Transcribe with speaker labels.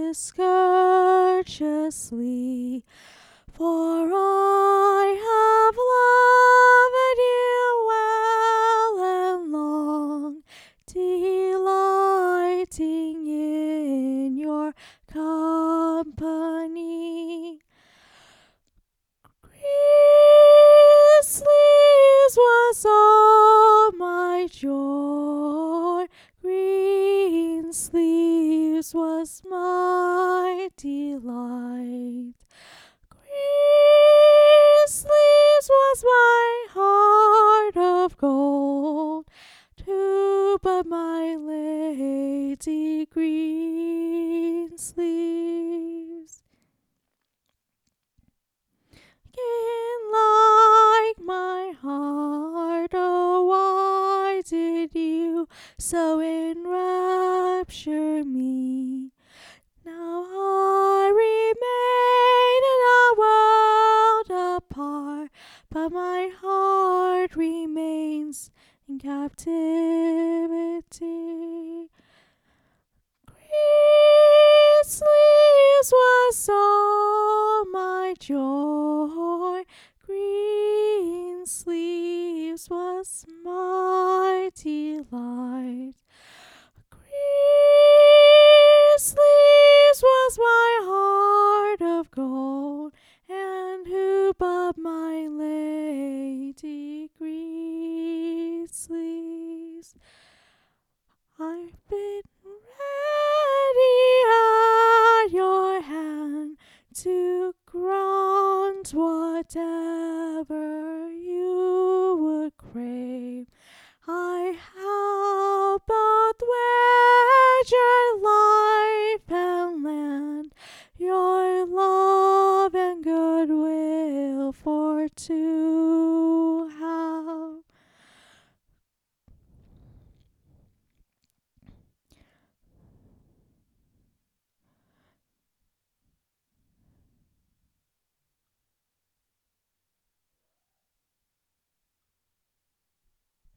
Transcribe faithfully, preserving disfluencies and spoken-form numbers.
Speaker 1: kisses courteously. For I have loved you well and long, delighting in your company. Green sleeves was all my joy, green sleeves was my delight. Green sleeves was my heart of gold, to but my lady green sleeves. In like my heart, oh why did you so enrapture me? Now I remain in a world apart, but my heart remains in captivity. Green sleeves was all my joy, green sleeves was my delight. Green sleeves was my heart of gold, and who but my lady green sleeves? I've been ready at your hand to